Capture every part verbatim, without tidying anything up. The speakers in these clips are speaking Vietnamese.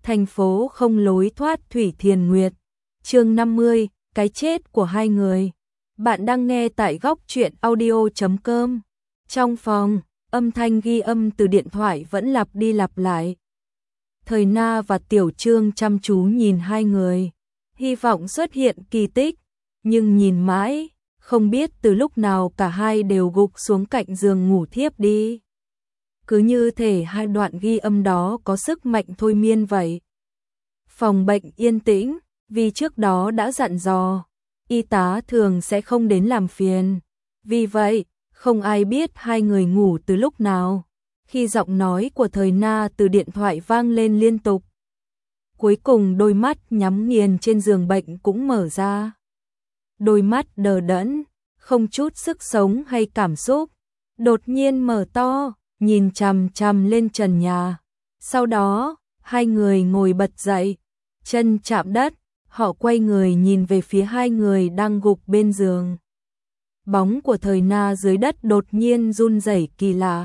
thành phố không lối thoát Thủy Thiền Nguyệt. Chương năm mươi, cái chết của hai người. Bạn đang nghe tại góc truyện audio chấm com. Trong phòng, âm thanh ghi âm từ điện thoại vẫn lặp đi lặp lại. Thời Na và Tiểu Trương chăm chú nhìn hai người, hy vọng xuất hiện kỳ tích, nhưng nhìn mãi, không biết từ lúc nào cả hai đều gục xuống cạnh giường ngủ thiếp đi. Cứ như thể hai đoạn ghi âm đó có sức mạnh thôi miên vậy. Phòng bệnh yên tĩnh, vì trước đó đã dặn dò, y tá thường sẽ không đến làm phiền. Vì vậy, không ai biết hai người ngủ từ lúc nào, khi giọng nói của Thời Na từ điện thoại vang lên liên tục. Cuối cùng đôi mắt nhắm nghiền trên giường bệnh cũng mở ra. Đôi mắt đờ đẫn, không chút sức sống hay cảm xúc, đột nhiên mở to, nhìn chằm chằm lên trần nhà. Sau đó, hai người ngồi bật dậy, chân chạm đất, họ quay người nhìn về phía hai người đang gục bên giường. Bóng của Thời Na dưới đất đột nhiên run rẩy kỳ lạ,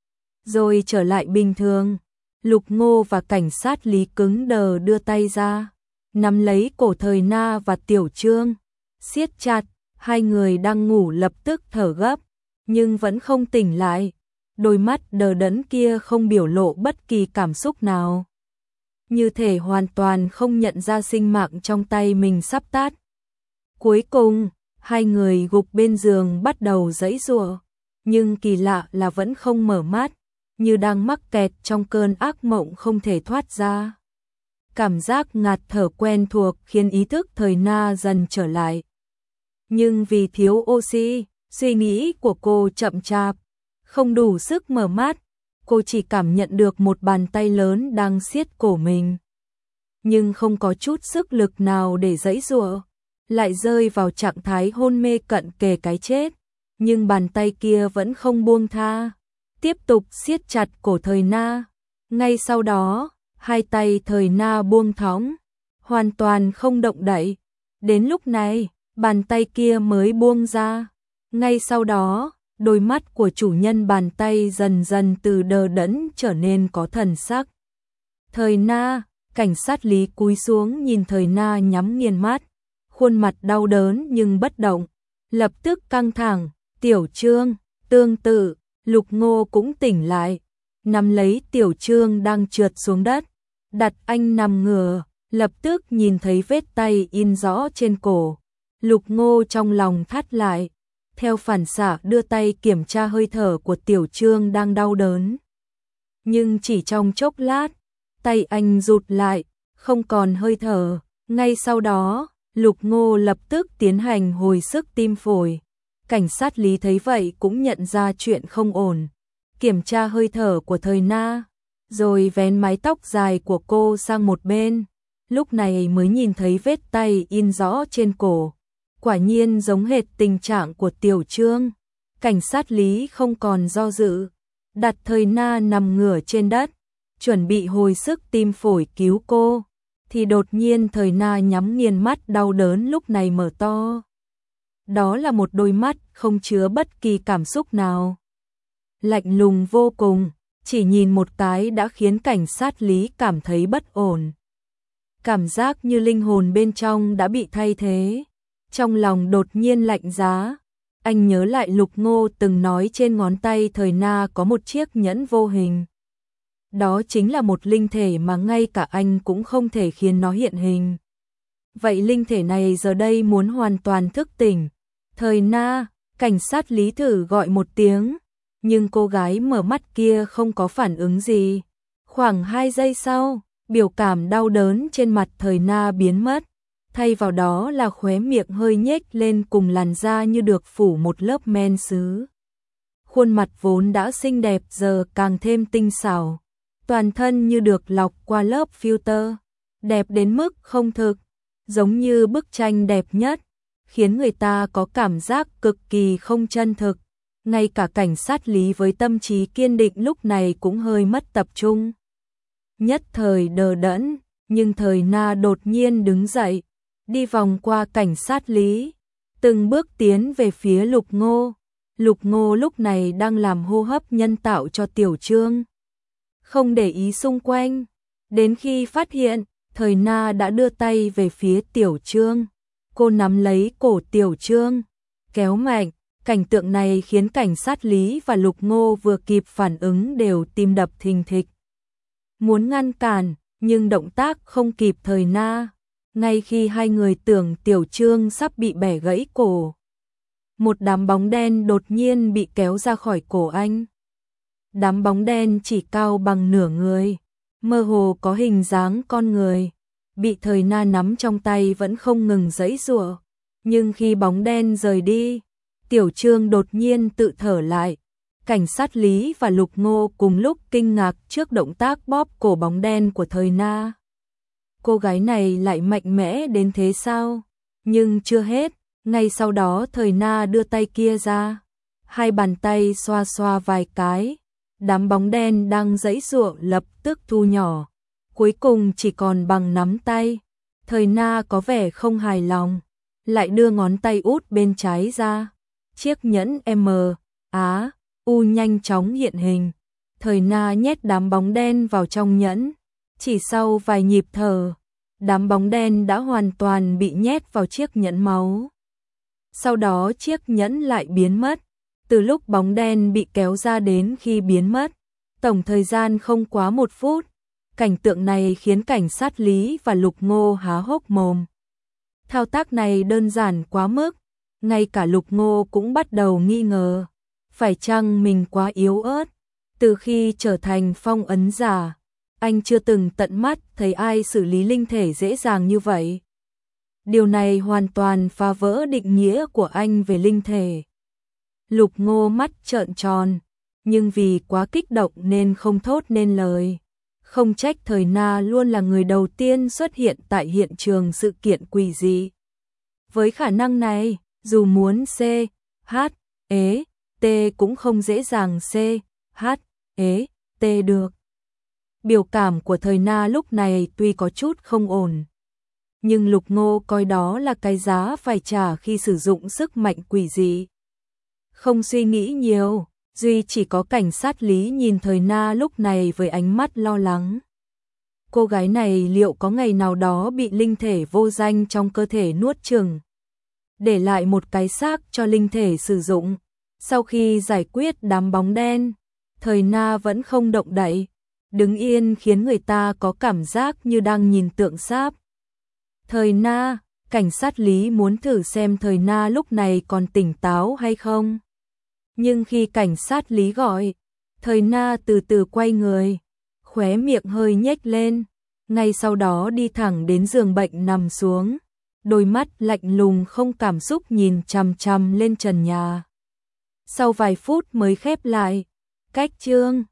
rồi trở lại bình thường. Lục Ngô và cảnh sát Lý cứng đờ đưa tay ra, nắm lấy cổ Thời Na và Tiểu Trương, siết chặt. Hai người đang ngủ lập tức thở gấp, nhưng vẫn không tỉnh lại. Đôi mắt đờ đẫn kia không biểu lộ bất kỳ cảm xúc nào, như thể hoàn toàn không nhận ra sinh mạng trong tay mình sắp tắt. Cuối cùng, hai người gục bên giường bắt đầu giãy giụa, nhưng kỳ lạ là vẫn không mở mắt, như đang mắc kẹt trong cơn ác mộng không thể thoát ra. Cảm giác ngạt thở quen thuộc khiến ý thức Thời Na dần trở lại. Nhưng vì thiếu oxy, suy nghĩ của cô chậm chạp, không đủ sức mở mắt. Cô chỉ cảm nhận được một bàn tay lớn đang siết cổ mình, nhưng không có chút sức lực nào để giãy giụa, lại rơi vào trạng thái hôn mê cận kề cái chết. Nhưng bàn tay kia vẫn không buông tha, tiếp tục siết chặt cổ Thời Na. Ngay sau đó, hai tay Thời Na buông thõng, hoàn toàn không động đậy. Đến lúc này, bàn tay kia mới buông ra. Ngay sau đó, đôi mắt của chủ nhân bàn tay dần dần từ đờ đẫn trở nên có thần sắc. Thời Na, cảnh sát Lý cúi xuống nhìn Thời Na nhắm nghiền mắt, khuôn mặt đau đớn nhưng bất động, lập tức căng thẳng. Tiểu Trương, tương tự, Lục Ngô cũng tỉnh lại, nắm lấy Tiểu Trương đang trượt xuống đất, đặt anh nằm ngửa, lập tức nhìn thấy vết tay in rõ trên cổ. Lục Ngô trong lòng thắt lại, theo phản xạ đưa tay kiểm tra hơi thở của Tiểu Trương đang đau đớn. Nhưng chỉ trong chốc lát, tay anh rụt lại, không còn hơi thở. Ngay sau đó, Lục Ngô lập tức tiến hành hồi sức tim phổi. Cảnh sát Lý thấy vậy cũng nhận ra chuyện không ổn, kiểm tra hơi thở của Thời Na, rồi vén mái tóc dài của cô sang một bên. Lúc này mới nhìn thấy vết tay in rõ trên cổ. Quả nhiên giống hệt tình trạng của Tiểu Trương. Cảnh sát Lý không còn do dự, đặt Thời Na nằm ngửa trên đất, chuẩn bị hồi sức tim phổi cứu cô, thì đột nhiên Thời Na nhắm nghiền mắt đau đớn lúc này mở to. Đó là một đôi mắt không chứa bất kỳ cảm xúc nào, lạnh lùng vô cùng, chỉ nhìn một cái đã khiến cảnh sát Lý cảm thấy bất ổn. Cảm giác như linh hồn bên trong đã bị thay thế. Trong lòng đột nhiên lạnh giá, anh nhớ lại Lục Ngô từng nói trên ngón tay Thời Na có một chiếc nhẫn vô hình. Đó chính là một linh thể mà ngay cả anh cũng không thể khiến nó hiện hình. Vậy linh thể này giờ đây muốn hoàn toàn thức tỉnh. Thời Na, cảnh sát Lý thử gọi một tiếng, nhưng cô gái mở mắt kia không có phản ứng gì. Khoảng hai giây sau, biểu cảm đau đớn trên mặt Thời Na biến mất. Thay vào đó là khóe miệng hơi nhếch lên cùng làn da như được phủ một lớp men sứ. Khuôn mặt vốn đã xinh đẹp giờ càng thêm tinh xảo, toàn thân như được lọc qua lớp filter, đẹp đến mức không thực, giống như bức tranh đẹp nhất, khiến người ta có cảm giác cực kỳ không chân thực. Ngay cả cảnh sát Lý với tâm trí kiên định lúc này cũng hơi mất tập trung. Nhất thời đờ đẫn, nhưng Thời Na đột nhiên đứng dậy, đi vòng qua cảnh sát Lý, từng bước tiến về phía Lục Ngô. Lục Ngô lúc này đang làm hô hấp nhân tạo cho Tiểu Trương, không để ý xung quanh, Đến khi phát hiện, Thời Na đã đưa tay về phía Tiểu Trương. Cô nắm lấy cổ Tiểu Trương, kéo mạnh. Cảnh tượng này khiến cảnh sát Lý và Lục Ngô vừa kịp phản ứng đều tim đập thình thịch. Muốn ngăn cản, nhưng động tác không kịp Thời Na. Ngay khi hai người tưởng Tiểu Trương sắp bị bẻ gãy cổ, một đám bóng đen đột nhiên bị kéo ra khỏi cổ anh. Đám bóng đen chỉ cao bằng nửa người, mơ hồ có hình dáng con người, bị Thời Na nắm trong tay vẫn không ngừng giãy giụa. Nhưng khi bóng đen rời đi, Tiểu Trương đột nhiên tự thở lại. Cảnh sát Lý và Lục Ngô cùng lúc kinh ngạc trước động tác bóp cổ bóng đen của Thời Na. Cô gái này lại mạnh mẽ đến thế sao? Nhưng chưa hết, ngay sau đó Thời Na đưa tay kia ra, hai bàn tay xoa xoa vài cái, đám bóng đen đang giãy giụa lập tức thu nhỏ, cuối cùng chỉ còn bằng nắm tay. Thời Na có vẻ không hài lòng, lại đưa ngón tay út bên trái ra. Chiếc nhẫn M, Á, U nhanh chóng hiện hình. Thời Na nhét đám bóng đen vào trong nhẫn. Chỉ sau vài nhịp thở, đám bóng đen đã hoàn toàn bị nhét vào chiếc nhẫn máu. Sau đó chiếc nhẫn lại biến mất. Từ lúc bóng đen bị kéo ra đến khi biến mất, tổng thời gian không quá một phút. Cảnh tượng này khiến cảnh sát Lý và Lục Ngô há hốc mồm. Thao tác này đơn giản quá mức, ngay cả Lục Ngô cũng bắt đầu nghi ngờ, phải chăng mình quá yếu ớt? Từ khi trở thành phong ấn giả, anh chưa từng tận mắt thấy ai xử lý linh thể dễ dàng như vậy. Điều này hoàn toàn phá vỡ định nghĩa của anh về linh thể. Lục Ngô mắt trợn tròn, nhưng vì quá kích động nên không thốt nên lời. Không trách Thời Na luôn là người đầu tiên xuất hiện tại hiện trường sự kiện quỷ dị. Với khả năng này, dù muốn C, H, E, T cũng không dễ dàng C, H, E, T được. Biểu cảm của Thời Na lúc này tuy có chút không ổn, nhưng Lục Ngô coi đó là cái giá phải trả khi sử dụng sức mạnh quỷ dị. Không suy nghĩ nhiều, duy chỉ có cảnh sát Lý nhìn Thời Na lúc này với ánh mắt lo lắng. Cô gái này liệu có ngày nào đó bị linh thể vô danh trong cơ thể nuốt chửng, để lại một cái xác cho linh thể sử dụng. Sau khi giải quyết đám bóng đen, Thời Na vẫn không động đậy, đứng yên khiến người ta có cảm giác như đang nhìn tượng sáp. Thời Na, cảnh sát Lý muốn thử xem Thời Na lúc này còn tỉnh táo hay không. Nhưng khi cảnh sát Lý gọi, Thời Na từ từ quay người, khóe miệng hơi nhếch lên, ngay sau đó đi thẳng đến giường bệnh nằm xuống, đôi mắt lạnh lùng không cảm xúc nhìn chằm chằm lên trần nhà. Sau vài phút mới khép lại, cách chương